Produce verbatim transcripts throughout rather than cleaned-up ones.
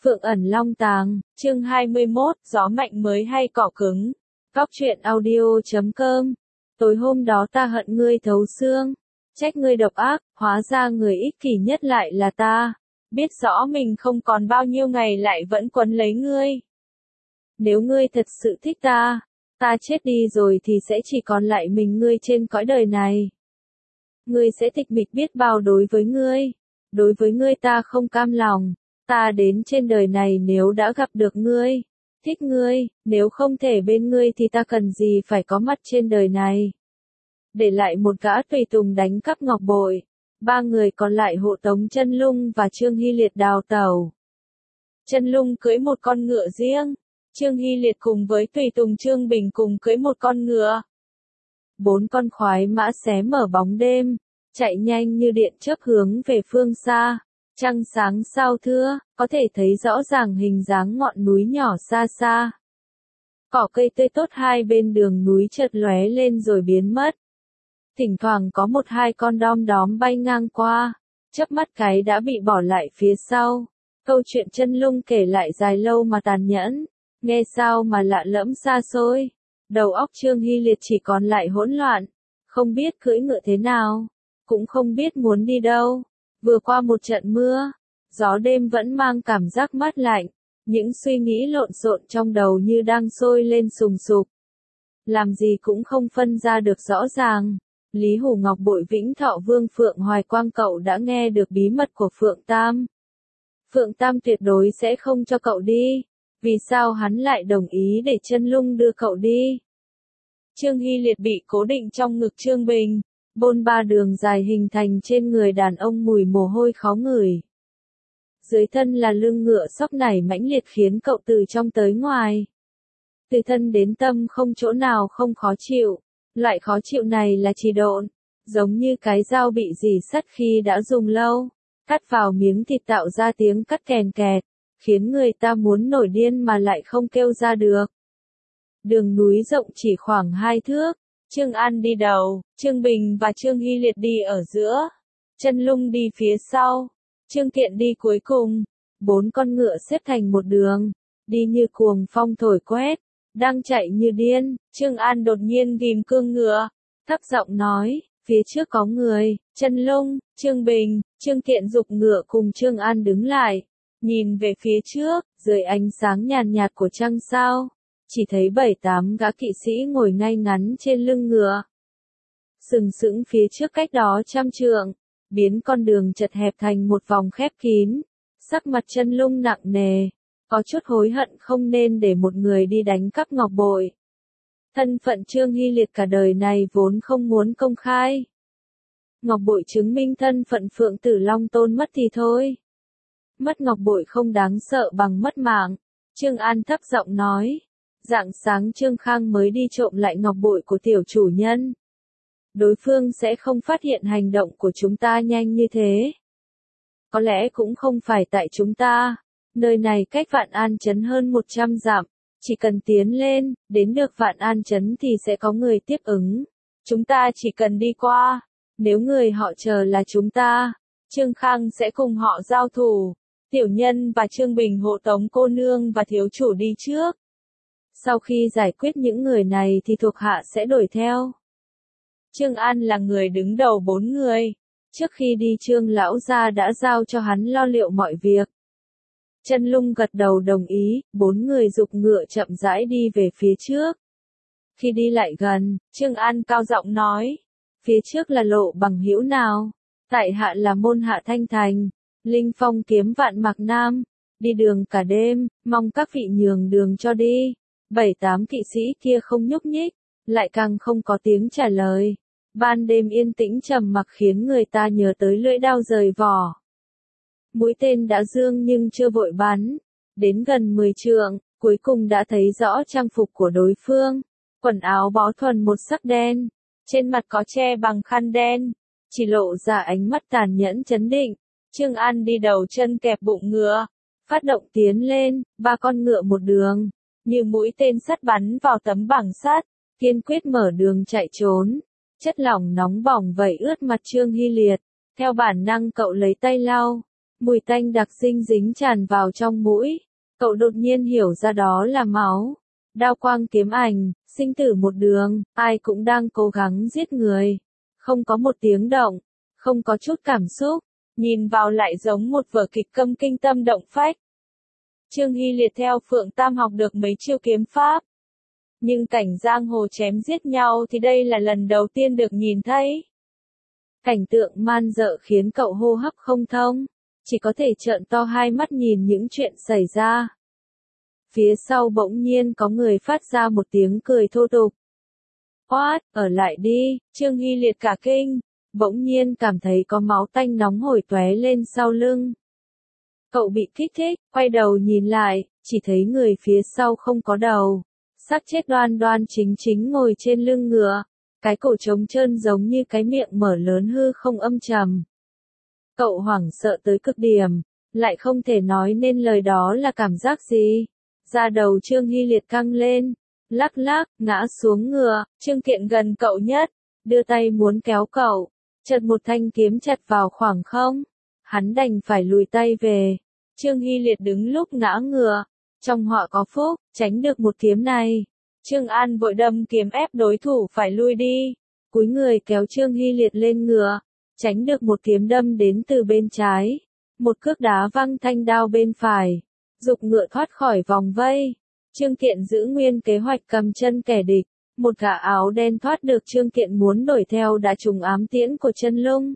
Phượng ẩn long tàng, chương hai mươi mốt, gió mạnh mới hay cỏ cứng. Góc truyện audio chấm com. Tối hôm đó ta hận ngươi thấu xương, trách ngươi độc ác, hóa ra người ích kỷ nhất lại là ta. Biết rõ mình không còn bao nhiêu ngày lại vẫn quấn lấy ngươi. Nếu ngươi thật sự thích ta, ta chết đi rồi thì sẽ chỉ còn lại mình ngươi trên cõi đời này. Ngươi sẽ tịch mịch biết bao đối với ngươi. Đối với ngươi ta không cam lòng. Ta đến trên đời này nếu đã gặp được ngươi, thích ngươi, nếu không thể bên ngươi thì ta cần gì phải có mặt trên đời này. Để lại một gã tùy tùng đánh cắp ngọc bội, ba người còn lại hộ tống Chân Lung và Trương Hy Liệt đào tẩu. Chân Lung cưỡi một con ngựa riêng, Trương Hy Liệt cùng với tùy tùng Trương Bình cùng cưỡi một con ngựa. Bốn con khoái mã xé mở bóng đêm, chạy nhanh như điện chớp hướng về phương xa. Trăng sáng sao thưa, có thể thấy rõ ràng hình dáng ngọn núi nhỏ xa xa. Cỏ cây tươi tốt hai bên đường núi chợt lóe lên rồi biến mất. Thỉnh thoảng có một hai con đom đóm bay ngang qua, chớp mắt cái đã bị bỏ lại phía sau. Câu chuyện Chân Lung kể lại dài lâu mà tàn nhẫn, nghe sao mà lạ lẫm xa xôi. Đầu óc Trương Hy Liệt chỉ còn lại hỗn loạn, không biết cưỡi ngựa thế nào, cũng không biết muốn đi đâu. Vừa qua một trận mưa, gió đêm vẫn mang cảm giác mát lạnh, những suy nghĩ lộn xộn trong đầu như đang sôi lên sùng sục. Làm gì cũng không phân ra được rõ ràng. Lý Hủ Ngọc Bội Vĩnh Thọ Vương Phượng Hoài Quang cậu đã nghe được bí mật của Phượng Tam. Phượng Tam tuyệt đối sẽ không cho cậu đi. Vì sao hắn lại đồng ý để Chân Lung đưa cậu đi? Trương Hy Liệt bị cố định trong ngực Trương Bình. Bôn ba đường dài hình thành trên người đàn ông mùi mồ hôi khó ngửi. Dưới thân là lưng ngựa sóc nảy mãnh liệt khiến cậu từ trong tới ngoài. Từ thân đến tâm không chỗ nào không khó chịu. Loại khó chịu này là trì độn, giống như cái dao bị rỉ sắt khi đã dùng lâu. Cắt vào miếng thịt tạo ra tiếng cắt kèn kẹt, khiến người ta muốn nổi điên mà lại không kêu ra được. Đường núi rộng chỉ khoảng hai thước. Trương An đi đầu, Trương Bình và Trương Hy Liệt đi ở giữa, Chân Lung đi phía sau, Trương Kiện đi cuối cùng. Bốn con ngựa xếp thành một đường, đi như cuồng phong thổi quét, đang chạy như điên. Trương An đột nhiên ghim cương ngựa, thấp giọng nói, phía trước có người. Chân Lung, Trương Bình, Trương Kiện giục ngựa cùng Trương An đứng lại, nhìn về phía trước, dưới ánh sáng nhàn nhạt của trăng sao. Chỉ thấy bảy tám gã kỵ sĩ ngồi ngay ngắn trên lưng ngựa. Sừng sững phía trước cách đó trăm trượng, biến con đường chật hẹp thành một vòng khép kín. Sắc mặt Chân Lung nặng nề, có chút hối hận không nên để một người đi đánh cắp ngọc bội. Thân phận Trương Hy Liệt cả đời này vốn không muốn công khai. Ngọc bội chứng minh thân phận Phượng Tử Long Tôn mất thì thôi. Mất ngọc bội không đáng sợ bằng mất mạng. Trương An thấp giọng nói. Rạng sáng Trương Khang mới đi trộm lại ngọc bội của tiểu chủ nhân. Đối phương sẽ không phát hiện hành động của chúng ta nhanh như thế. Có lẽ cũng không phải tại chúng ta. Nơi này cách Vạn An Trấn hơn một trăm dặm. Chỉ cần tiến lên, đến được Vạn An Trấn thì sẽ có người tiếp ứng. Chúng ta chỉ cần đi qua. Nếu người họ chờ là chúng ta, Trương Khang sẽ cùng họ giao thủ. Tiểu nhân và Trương Bình hộ tống cô nương và thiếu chủ đi trước. Sau khi giải quyết những người này thì thuộc hạ sẽ đuổi theo. Trương An là người đứng đầu bốn người. Trước khi đi Trương lão gia đã giao cho hắn lo liệu mọi việc. Chân Lung gật đầu đồng ý, bốn người giục ngựa chậm rãi đi về phía trước. Khi đi lại gần, Trương An cao giọng nói, phía trước là lộ bằng hữu nào? Tại hạ là môn hạ Thanh Thành, Linh Phong kiếm vạn Mạc Nam, đi đường cả đêm, mong các vị nhường đường cho đi. Bảy tám kỵ sĩ kia không nhúc nhích, lại càng không có tiếng trả lời. Ban đêm yên tĩnh trầm mặc khiến người ta nhớ tới lưỡi đao rời vỏ. Mũi tên đã dương nhưng chưa vội bắn. Đến gần mười trượng, cuối cùng đã thấy rõ trang phục của đối phương. Quần áo bó thuần một sắc đen, trên mặt có che bằng khăn đen, chỉ lộ ra ánh mắt tàn nhẫn chấn định. Trương An đi đầu chân kẹp bụng ngựa, phát động tiến lên, ba con ngựa một đường. Như mũi tên sắt bắn vào tấm bằng sắt, kiên quyết mở đường chạy trốn. Chất lỏng nóng bỏng vẩy ướt mặt Trương Hy Liệt, theo bản năng cậu lấy tay lau, Mùi tanh đặc sinh dính tràn vào trong mũi. Cậu đột nhiên hiểu ra đó là máu. Đao quang kiếm ảnh, sinh tử một đường, ai cũng đang cố gắng giết người. Không có một tiếng động, không có chút cảm xúc, nhìn vào lại giống một vở kịch câm kinh tâm động phách. Trương Hy Liệt theo Phượng Tam học được mấy chiêu kiếm pháp. Nhưng cảnh giang hồ chém giết nhau thì đây là lần đầu tiên được nhìn thấy. Cảnh tượng man dợ khiến cậu hô hấp không thông, chỉ có thể trợn to hai mắt nhìn những chuyện xảy ra. Phía sau bỗng nhiên có người phát ra một tiếng cười thô tục. Oát, ở lại đi, Trương Hy Liệt cả kinh, bỗng nhiên cảm thấy có máu tanh nóng hổi tóe lên sau lưng. Cậu bị kích thích, quay đầu nhìn lại, chỉ thấy người phía sau không có đầu. Xác chết đoan đoan chính chính ngồi trên lưng ngựa, cái cổ trống trơn giống như cái miệng mở lớn hư không âm trầm. Cậu hoảng sợ tới cực điểm, lại không thể nói nên lời đó là cảm giác gì. Da đầu Trương Hy Liệt căng lên, lắc lắc, ngã xuống ngựa, Trương Kiện gần cậu nhất, đưa tay muốn kéo cậu, chợt một thanh kiếm chặt vào khoảng không, hắn đành phải lùi tay về. Trương Hy Liệt đứng lúc ngã ngựa, trong họa có phúc, tránh được một kiếm này. Trương An vội đâm kiếm ép đối thủ phải lui đi, cúi người kéo Trương Hy Liệt lên ngựa, tránh được một kiếm đâm đến từ bên trái, một cước đá văng thanh đao bên phải, giục ngựa thoát khỏi vòng vây. Trương Kiện giữ nguyên kế hoạch cầm chân kẻ địch, một gã áo đen thoát được Trương Kiện muốn đuổi theo đã trúng ám tiễn của Chân Lung.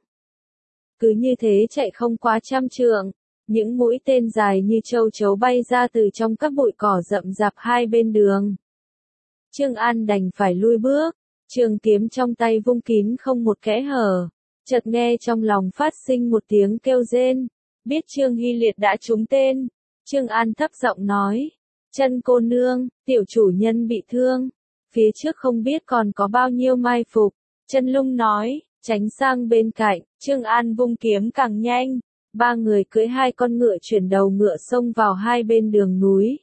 Cứ như thế chạy không quá trăm trượng, những mũi tên dài như châu chấu bay ra từ trong các bụi cỏ rậm rạp hai bên đường. Trương An đành phải lui bước, trường kiếm trong tay vung kín không một kẽ hở, chợt nghe trong lòng phát sinh một tiếng kêu rên, biết Trương Hy Liệt đã trúng tên. Trương An thấp giọng nói, Chân cô nương, tiểu chủ nhân bị thương, phía trước không biết còn có bao nhiêu mai phục. Chân Lung nói, tránh sang bên cạnh, Trương An vung kiếm càng nhanh, ba người cưỡi hai con ngựa chuyển đầu ngựa xông vào hai bên đường núi.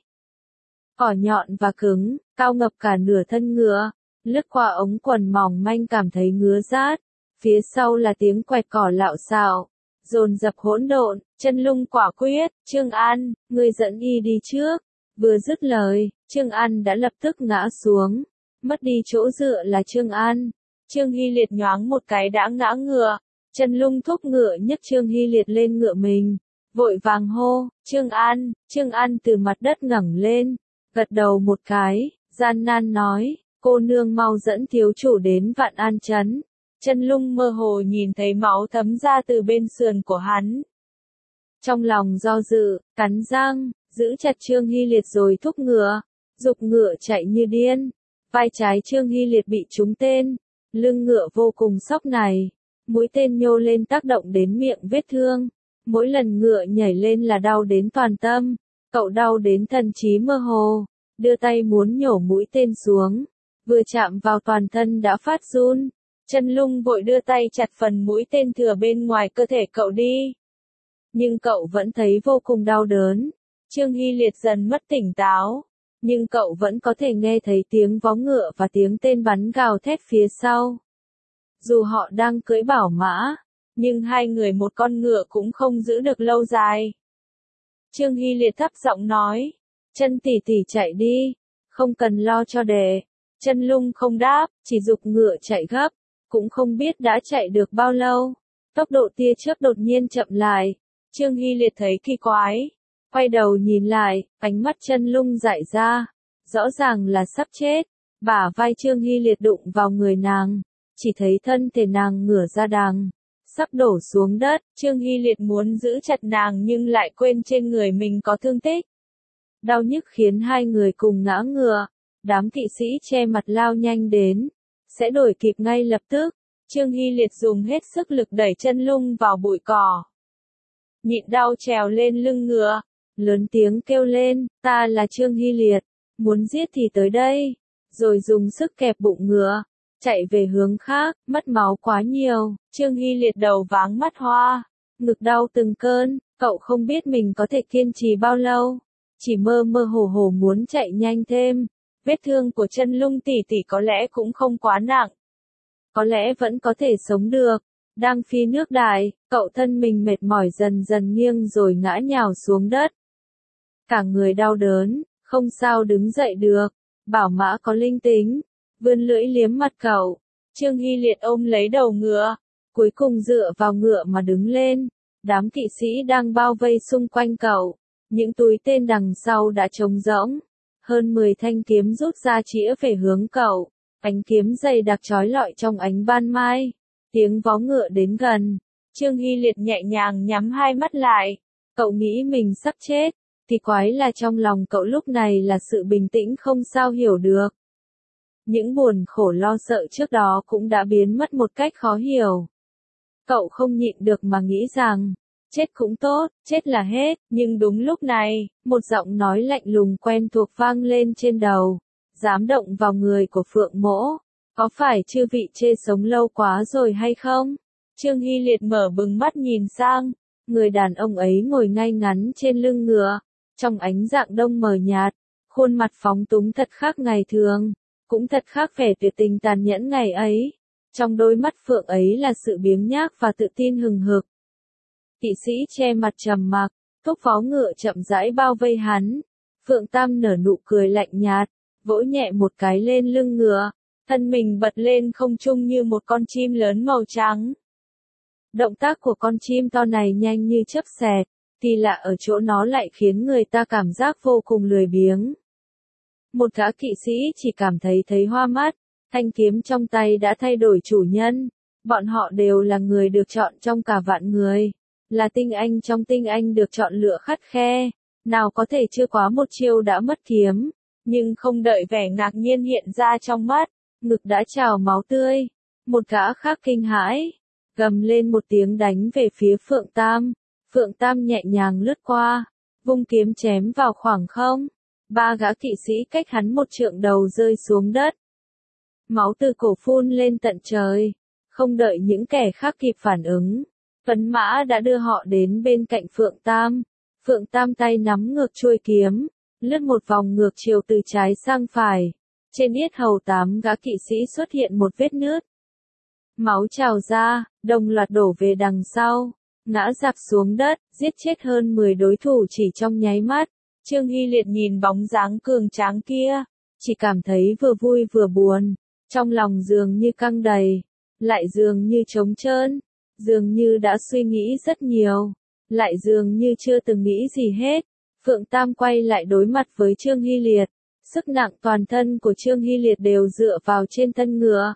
Cỏ nhọn và cứng, cao ngập cả nửa thân ngựa, lướt qua ống quần mỏng manh cảm thấy ngứa rát, phía sau là tiếng quẹt cỏ lạo xạo, dồn dập hỗn độn. Chân Lung quả quyết, Trương An, ngươi dẫn y đi trước. Vừa dứt lời, Trương An đã lập tức ngã xuống, mất đi chỗ dựa là Trương An. Trương Hy Liệt nhoáng một cái đã ngã ngựa, Chân Lung thúc ngựa nhấc Trương Hy Liệt lên ngựa mình, vội vàng hô, Trương An. Trương An từ mặt đất ngẩng lên, gật đầu một cái, gian nan nói, cô nương mau dẫn thiếu chủ đến Vạn An Trấn. Chân Lung mơ hồ nhìn thấy máu thấm ra từ bên sườn của hắn. Trong lòng do dự, cắn răng, giữ chặt Trương Hy Liệt rồi thúc ngựa, giục ngựa chạy như điên. Vai trái Trương Hy Liệt bị trúng tên, lưng ngựa vô cùng sóc này, mũi tên nhô lên tác động đến miệng vết thương. Mỗi lần ngựa nhảy lên là đau đến toàn tâm, cậu đau đến thần trí mơ hồ, đưa tay muốn nhổ mũi tên xuống, vừa chạm vào toàn thân đã phát run. Chân Lung vội đưa tay chặt phần mũi tên thừa bên ngoài cơ thể cậu đi. Nhưng cậu vẫn thấy vô cùng đau đớn. Trương Hy Liệt dần mất tỉnh táo, nhưng cậu vẫn có thể nghe thấy tiếng vó ngựa và tiếng tên bắn gào thét phía sau. Dù họ đang cưỡi bảo mã, nhưng hai người một con ngựa cũng không giữ được lâu dài. Trương Hy Liệt thấp giọng nói, Chân tỷ tỷ chạy đi, không cần lo cho đệ. Chân Lung không đáp, chỉ giục ngựa chạy gấp, cũng không biết đã chạy được bao lâu. Tốc độ tia chớp đột nhiên chậm lại, Trương Hy Liệt thấy kỳ quái, quay đầu nhìn lại, ánh mắt Chân Lung dại ra, rõ ràng là sắp chết. Bả vai Trương Hy Liệt đụng vào người nàng, chỉ thấy thân thể nàng ngửa ra đằng, sắp đổ xuống đất. Trương Hy Liệt muốn giữ chặt nàng nhưng lại quên trên người mình có thương tích. Đau nhức khiến hai người cùng ngã ngựa, đám kỵ sĩ che mặt lao nhanh đến, sẽ đuổi kịp ngay lập tức. Trương Hy Liệt dùng hết sức lực đẩy Chân Lung vào bụi cỏ, nhịn đau trèo lên lưng ngựa, lớn tiếng kêu lên, ta là Trương Hy Liệt, muốn giết thì tới đây, rồi dùng sức kẹp bụng ngựa, chạy về hướng khác. Mất máu quá nhiều, Trương Hy Liệt đầu váng mắt hoa, ngực đau từng cơn, cậu không biết mình có thể kiên trì bao lâu, chỉ mơ mơ hồ hồ muốn chạy nhanh thêm. Vết thương của Chân Lung tỷ tỷ có lẽ cũng không quá nặng, có lẽ vẫn có thể sống được, Đang phi nước đại, cậu thân mình mệt mỏi dần dần nghiêng rồi ngã nhào xuống đất. Cả người đau đớn, không sao đứng dậy được. Bảo Mã có linh tính, vươn lưỡi liếm mặt cậu. Trương Hy Liệt ôm lấy đầu ngựa, cuối cùng dựa vào ngựa mà đứng lên. Đám kỵ sĩ đang bao vây xung quanh cậu, những túi tên đằng sau đã trống rỗng. Hơn mười thanh kiếm rút ra chĩa về hướng cậu, ánh kiếm dày đặc chói lọi trong ánh ban mai. Tiếng vó ngựa đến gần, Trương Hy Liệt nhẹ nhàng nhắm hai mắt lại. Cậu nghĩ mình sắp chết, thì quái là trong lòng cậu lúc này là sự bình tĩnh không sao hiểu được. Những buồn khổ lo sợ trước đó cũng đã biến mất một cách khó hiểu. Cậu không nhịn được mà nghĩ rằng, chết cũng tốt, chết là hết, nhưng đúng lúc này, một giọng nói lạnh lùng quen thuộc vang lên trên đầu. Dám động vào người của Phượng Mỗ, có phải chư vị chê sống lâu quá rồi hay không? Trương Hy Liệt mở bừng mắt nhìn sang, người đàn ông ấy ngồi ngay ngắn trên lưng ngựa, trong ánh rạng đông mờ nhạt, khuôn mặt phóng túng thật khác ngày thường, cũng thật khác vẻ tuyệt tình tàn nhẫn ngày ấy. Trong đôi mắt Phượng ấy là sự biếng nhác và tự tin hừng hực. Kỵ sĩ che mặt trầm mặc, thúc vó ngựa chậm rãi bao vây hắn. Phượng Tam nở nụ cười lạnh nhạt, vỗ nhẹ một cái lên lưng ngựa, thân mình bật lên không trung như một con chim lớn màu trắng. Động tác của con chim to này nhanh như chớp xẹt, thì lạ ở chỗ nó lại khiến người ta cảm giác vô cùng lười biếng. Một gã kỵ sĩ chỉ cảm thấy thấy hoa mắt, thanh kiếm trong tay đã thay đổi chủ nhân. Bọn họ đều là người được chọn trong cả vạn người, là tinh anh trong tinh anh được chọn lựa khắt khe, nào có thể chưa quá một chiêu đã mất kiếm. Nhưng không đợi vẻ ngạc nhiên hiện ra trong mắt, ngực đã trào máu tươi. Một gã khác kinh hãi, gầm lên một tiếng đánh về phía Phượng Tam. Phượng Tam nhẹ nhàng lướt qua, vung kiếm chém vào khoảng không. Ba gã kỵ sĩ cách hắn một trượng đầu rơi xuống đất. Máu từ cổ phun lên tận trời, không đợi những kẻ khác kịp phản ứng. Tuấn Mã đã đưa họ đến bên cạnh Phượng Tam. Phượng Tam tay nắm ngược chuôi kiếm, lướt một vòng ngược chiều từ trái sang phải. Trên yết hầu tám gã kỵ sĩ xuất hiện một vết nứt. Máu trào ra, đồng loạt đổ về đằng sau, ngã rạp xuống đất, giết chết hơn mười đối thủ chỉ trong nháy mắt. Trương Hy Liệt nhìn bóng dáng cường tráng kia, chỉ cảm thấy vừa vui vừa buồn, trong lòng dường như căng đầy, lại dường như trống trơn, dường như đã suy nghĩ rất nhiều, lại dường như chưa từng nghĩ gì hết. Phượng Tam quay lại đối mặt với Trương Hy Liệt, sức nặng toàn thân của Trương Hy Liệt đều dựa vào trên thân ngựa.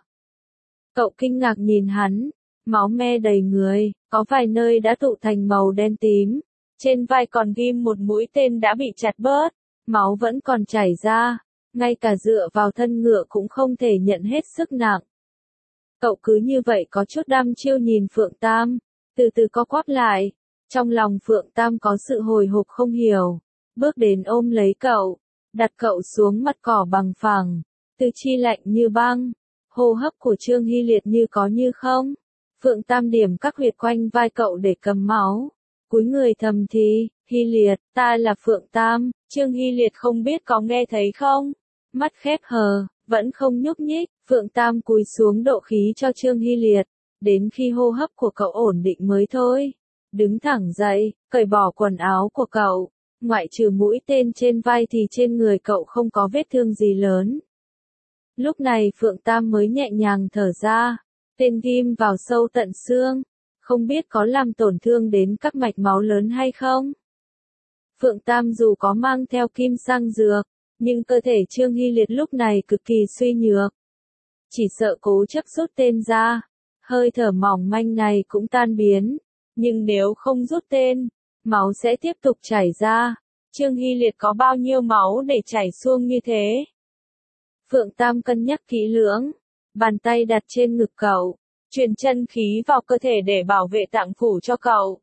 Cậu kinh ngạc nhìn hắn, máu me đầy người, có vài nơi đã tụ thành màu đen tím, trên vai còn ghim một mũi tên đã bị chặt bớt, máu vẫn còn chảy ra, ngay cả dựa vào thân ngựa cũng không thể nhận hết sức nặng. Cậu cứ như vậy có chút đăm chiêu nhìn Phượng Tam, từ từ co quắp lại, trong lòng Phượng Tam có sự hồi hộp không hiểu, bước đến ôm lấy cậu, đặt cậu xuống mặt cỏ bằng phẳng, tư chi lạnh như băng, hô hấp của Trương Hy Liệt như có như không. Phượng Tam điểm các huyệt quanh vai cậu để cầm máu, cúi người thầm thì, Hy Liệt, ta là Phượng Tam. Trương Hy Liệt không biết có nghe thấy không, mắt khép hờ, vẫn không nhúc nhích. Phượng Tam cúi xuống độ khí cho Trương Hy Liệt, đến khi hô hấp của cậu ổn định mới thôi. Đứng thẳng dậy, cởi bỏ quần áo của cậu, ngoại trừ mũi tên trên vai thì trên người cậu không có vết thương gì lớn. Lúc này Phượng Tam mới nhẹ nhàng thở ra, tên ghim vào sâu tận xương, không biết có làm tổn thương đến các mạch máu lớn hay không. Phượng Tam dù có mang theo kim sang dược, nhưng cơ thể Trương Hy Liệt lúc này cực kỳ suy nhược. Chỉ sợ cố chấp rút tên ra, hơi thở mỏng manh này cũng tan biến, nhưng nếu không rút tên, máu sẽ tiếp tục chảy ra. Trương Hy Liệt có bao nhiêu máu để chảy xuông như thế? Phượng Tam cân nhắc kỹ lưỡng, bàn tay đặt trên ngực cậu, truyền chân khí vào cơ thể để bảo vệ tạng phủ cho cậu.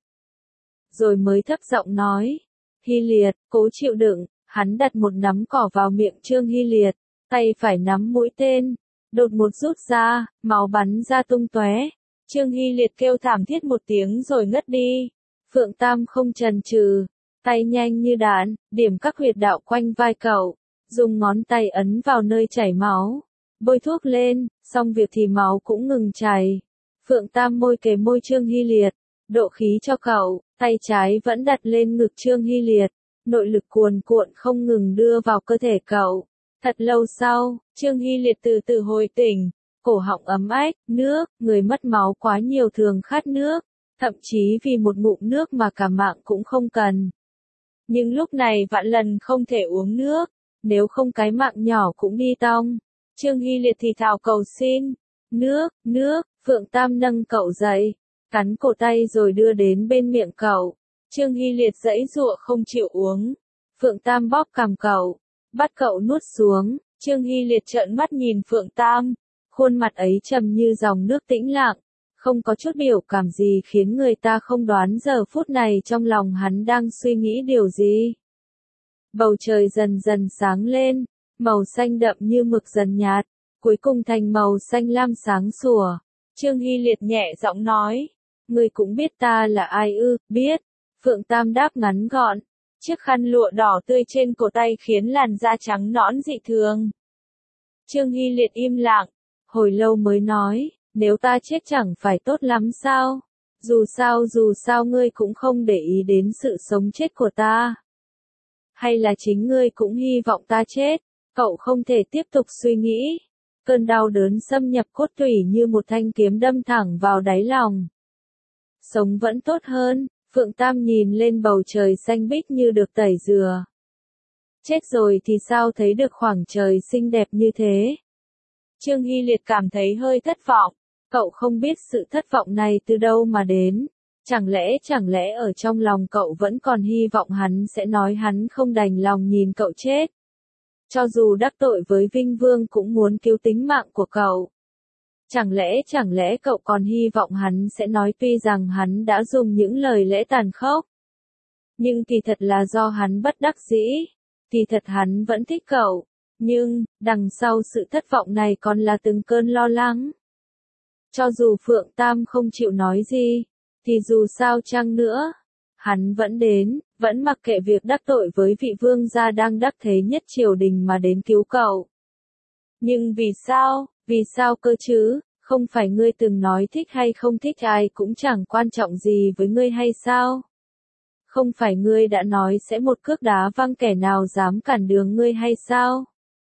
Rồi mới thấp giọng nói, Hy Liệt, cố chịu đựng. Hắn đặt một nắm cỏ vào miệng Trương Hy Liệt, tay phải nắm mũi tên, đột một rút ra, máu bắn ra tung tóe. Trương Hy Liệt kêu thảm thiết một tiếng rồi ngất đi. Phượng Tam không chần chừ, tay nhanh như đạn, điểm các huyệt đạo quanh vai cậu, dùng ngón tay ấn vào nơi chảy máu, bôi thuốc lên, xong việc thì máu cũng ngừng chảy. Phượng Tam môi kề môi Trương Hy Liệt, độ khí cho cậu, tay trái vẫn đặt lên ngực Trương Hy Liệt, nội lực cuồn cuộn không ngừng đưa vào cơ thể cậu. Thật lâu sau, Trương Hy Liệt từ từ hồi tỉnh, cổ họng ấm ách, nước, người mất máu quá nhiều thường khát nước, thậm chí vì một ngụm nước mà cả mạng cũng không cần. Nhưng lúc này vạn lần không thể uống nước, nếu không cái mạng nhỏ cũng đi tong. Trương Hy Liệt thì thào cầu xin, nước, nước, Phượng Tam nâng cậu dậy, cắn cổ tay rồi đưa đến bên miệng cậu. Trương Hy Liệt giãy giụa không chịu uống. Phượng Tam bóp cằm cậu, bắt cậu nuốt xuống. Trương Hy Liệt trợn mắt nhìn Phượng Tam, khuôn mặt ấy trầm như dòng nước tĩnh lặng, không có chút biểu cảm gì khiến người ta không đoán giờ phút này trong lòng hắn đang suy nghĩ điều gì. Bầu trời dần dần sáng lên, màu xanh đậm như mực dần nhạt, cuối cùng thành màu xanh lam sáng sủa. Trương Hy Liệt nhẹ giọng nói, ngươi cũng biết ta là ai ư? Biết. Phượng Tam đáp ngắn gọn, chiếc khăn lụa đỏ tươi trên cổ tay khiến làn da trắng nõn dị thường. Trương Hy Liệt im lặng, hồi lâu mới nói, nếu ta chết chẳng phải tốt lắm sao? Dù sao dù sao ngươi cũng không để ý đến sự sống chết của ta. Hay là chính ngươi cũng hy vọng ta chết? Cậu không thể tiếp tục suy nghĩ. Cơn đau đớn xâm nhập cốt tủy như một thanh kiếm đâm thẳng vào đáy lòng. Sống vẫn tốt hơn. Phượng Tam nhìn lên bầu trời xanh biếc như được tẩy rửa. Chết rồi thì sao thấy được khoảng trời xinh đẹp như thế? Trương Hy Liệt cảm thấy hơi thất vọng. Cậu không biết sự thất vọng này từ đâu mà đến. Chẳng lẽ chẳng lẽ ở trong lòng cậu vẫn còn hy vọng hắn sẽ nói hắn không đành lòng nhìn cậu chết. Cho dù đắc tội với Vinh Vương cũng muốn cứu tính mạng của cậu. Chẳng lẽ chẳng lẽ cậu còn hy vọng hắn sẽ nói tuy rằng hắn đã dùng những lời lẽ tàn khốc. Nhưng kỳ thật là do hắn bất đắc dĩ. Kỳ thật hắn vẫn thích cậu. Nhưng, đằng sau sự thất vọng này còn là từng cơn lo lắng. Cho dù Phượng Tam không chịu nói gì, thì dù sao chăng nữa, hắn vẫn đến, vẫn mặc kệ việc đắc tội với vị vương gia đang đắc thế nhất triều đình mà đến cứu cậu. Nhưng vì sao, vì sao cơ chứ, không phải ngươi từng nói thích hay không thích ai cũng chẳng quan trọng gì với ngươi hay sao? Không phải ngươi đã nói sẽ một cước đá văng kẻ nào dám cản đường ngươi hay sao?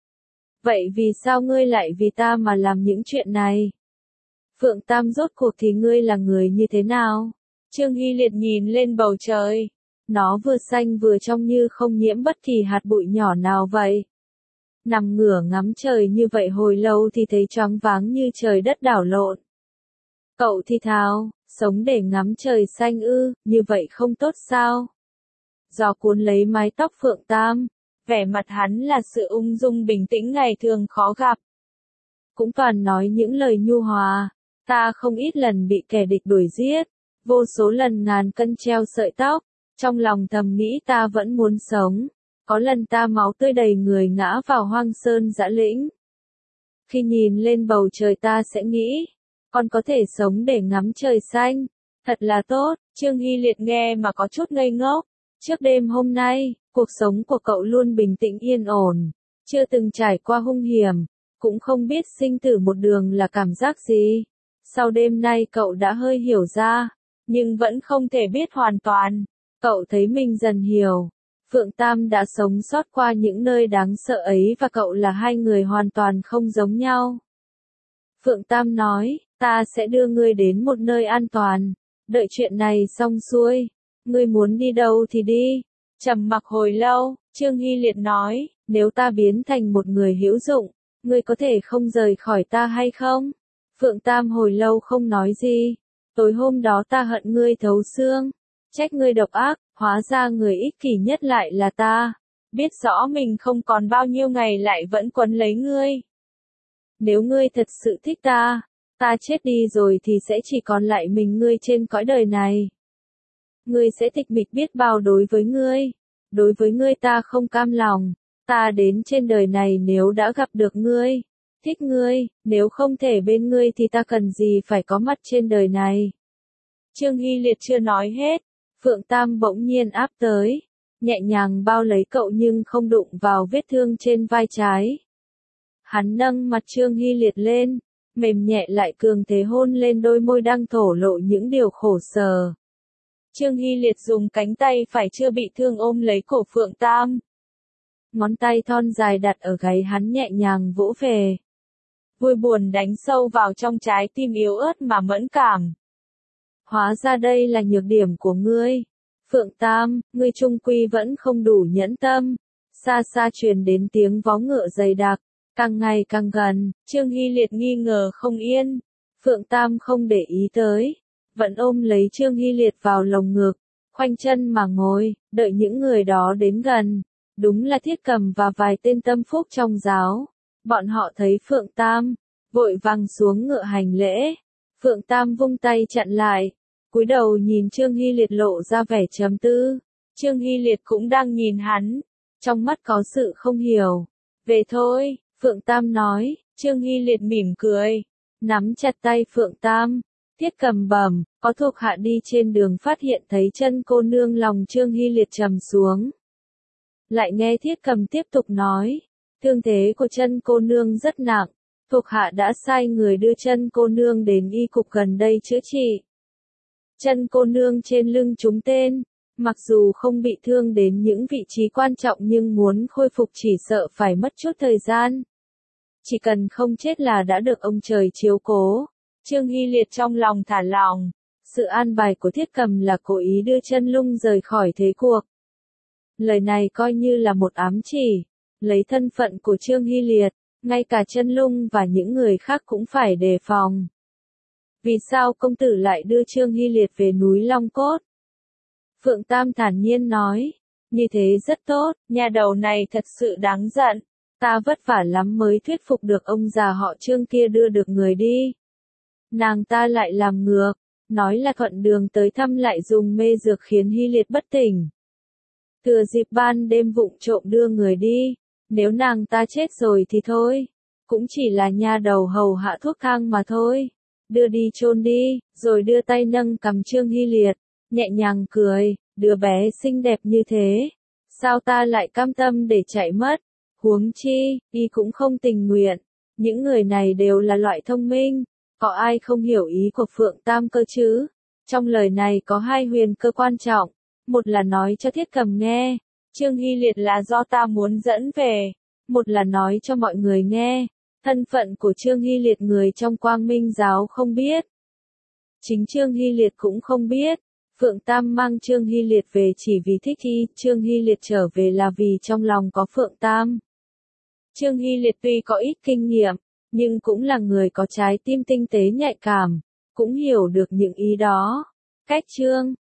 Vậy vì sao ngươi lại vì ta mà làm những chuyện này? Phượng Tam rốt cuộc thì ngươi là người như thế nào? Trương Hy Liệt nhìn lên bầu trời. Nó vừa xanh vừa trong như không nhiễm bất kỳ hạt bụi nhỏ nào vậy. Nằm ngửa ngắm trời như vậy hồi lâu thì thấy choáng váng như trời đất đảo lộn. Cậu thì thào, sống để ngắm trời xanh ư, như vậy không tốt sao? Gió cuốn lấy mái tóc Phượng Tam, vẻ mặt hắn là sự ung dung bình tĩnh ngày thường khó gặp. Cũng toàn nói những lời nhu hòa, ta không ít lần bị kẻ địch đuổi giết, vô số lần ngàn cân treo sợi tóc, trong lòng thầm nghĩ ta vẫn muốn sống. Có lần ta máu tươi đầy người ngã vào hoang sơn dã lĩnh. Khi nhìn lên bầu trời ta sẽ nghĩ, con có thể sống để ngắm trời xanh, thật là tốt. Trương Hy Liệt nghe mà có chút ngây ngốc. Trước đêm hôm nay, cuộc sống của cậu luôn bình tĩnh yên ổn, chưa từng trải qua hung hiểm, cũng không biết sinh tử một đường là cảm giác gì. Sau đêm nay cậu đã hơi hiểu ra, nhưng vẫn không thể biết hoàn toàn. Cậu thấy mình dần hiểu. Phượng Tam đã sống sót qua những nơi đáng sợ ấy và cậu là hai người hoàn toàn không giống nhau. Phượng Tam nói, ta sẽ đưa ngươi đến một nơi an toàn. Đợi chuyện này xong xuôi, ngươi muốn đi đâu thì đi. Trầm mặc hồi lâu, Trương Hy Liệt nói, nếu ta biến thành một người hữu dụng, ngươi có thể không rời khỏi ta hay không? Phượng Tam hồi lâu không nói gì. Tối hôm đó ta hận ngươi thấu xương, trách ngươi độc ác, hóa ra người ích kỷ nhất lại là ta. Biết rõ mình không còn bao nhiêu ngày lại vẫn quấn lấy ngươi. Nếu ngươi thật sự thích ta, ta chết đi rồi thì sẽ chỉ còn lại mình ngươi trên cõi đời này. Ngươi sẽ tịch mịch biết bao đối với ngươi. Đối với ngươi ta không cam lòng. Ta đến trên đời này nếu đã gặp được ngươi, thích ngươi, nếu không thể bên ngươi thì ta cần gì phải có mặt trên đời này. Trương Hy Liệt chưa nói hết, Phượng Tam bỗng nhiên áp tới, nhẹ nhàng bao lấy cậu nhưng không đụng vào vết thương trên vai trái. Hắn nâng mặt Trương Hy Liệt lên, mềm nhẹ lại cường thế hôn lên đôi môi đang thổ lộ những điều khổ sở. Trương Hy Liệt dùng cánh tay phải chưa bị thương ôm lấy cổ Phượng Tam. Ngón tay thon dài đặt ở gáy hắn nhẹ nhàng vỗ về. Vui buồn đánh sâu vào trong trái tim yếu ớt mà mẫn cảm. Hóa ra đây là nhược điểm của ngươi. Phượng Tam, ngươi trung quy vẫn không đủ nhẫn tâm. Xa xa truyền đến tiếng vó ngựa dày đặc, càng ngày càng gần, Trương Hy Liệt nghi ngờ không yên. Phượng Tam không để ý tới, vẫn ôm lấy Trương Hy Liệt vào lồng ngực, khoanh chân mà ngồi, đợi những người đó đến gần. Đúng là Thiết Cầm và vài tên tâm phúc trong giáo. Bọn họ thấy Phượng Tam, vội vàng xuống ngựa hành lễ. Phượng Tam vung tay chặn lại, cúi đầu nhìn Trương Hy Liệt lộ ra vẻ trầm tư. Trương Hy Liệt cũng đang nhìn hắn, trong mắt có sự không hiểu. Về thôi, Phượng Tam nói. Trương Hy Liệt mỉm cười, nắm chặt tay Phượng Tam. Thiết Cầm bẩm, có thuộc hạ đi trên đường phát hiện thấy chân cô nương, lòng Trương Hy Liệt trầm xuống. Lại nghe Thiết Cầm tiếp tục nói, thương thế của chân cô nương rất nặng, thuộc hạ đã sai người đưa chân cô nương đến y cục gần đây chữa trị. Chân cô nương trên lưng trúng tên, mặc dù không bị thương đến những vị trí quan trọng nhưng muốn khôi phục chỉ sợ phải mất chút thời gian. Chỉ cần không chết là đã được ông trời chiếu cố. Trương Hy Liệt trong lòng thả lỏng, sự an bài của Thiết Cầm là cố ý đưa chân lung rời khỏi thế cuộc. Lời này coi như là một ám chỉ, lấy thân phận của Trương Hy Liệt, ngay cả chân lung và những người khác cũng phải đề phòng. Vì sao công tử lại đưa Trương Hy Liệt về núi Long Cốt? Phượng Tam thản nhiên nói, như thế rất tốt, nhà đầu này thật sự đáng giận, ta vất vả lắm mới thuyết phục được ông già họ Trương kia đưa được người đi. Nàng ta lại làm ngược, nói là thuận đường tới thăm lại dùng mê dược khiến Hy Liệt bất tỉnh. Thừa dịp ban đêm vụng trộm đưa người đi, nếu nàng ta chết rồi thì thôi, cũng chỉ là nha đầu hầu hạ thuốc thang mà thôi. Đưa đi chôn đi, rồi đưa tay nâng cầm Trương Hy Liệt, nhẹ nhàng cười, đứa bé xinh đẹp như thế, sao ta lại cam tâm để chạy mất, huống chi, y cũng không tình nguyện. Những người này đều là loại thông minh, có ai không hiểu ý của Phượng Tam cơ chứ? Trong lời này có hai huyền cơ quan trọng, một là nói cho Thiết Cầm nghe, Trương Hy Liệt là do ta muốn dẫn về, một là nói cho mọi người nghe, thân phận của Trương Hy Liệt người trong Quang Minh giáo không biết. Chính Trương Hy Liệt cũng không biết. Phượng Tam mang Trương Hy Liệt về chỉ vì thích y, Trương Hy Liệt trở về là vì trong lòng có Phượng Tam. Trương Hy Liệt tuy có ít kinh nghiệm, nhưng cũng là người có trái tim tinh tế nhạy cảm, cũng hiểu được những ý đó. Cách Trương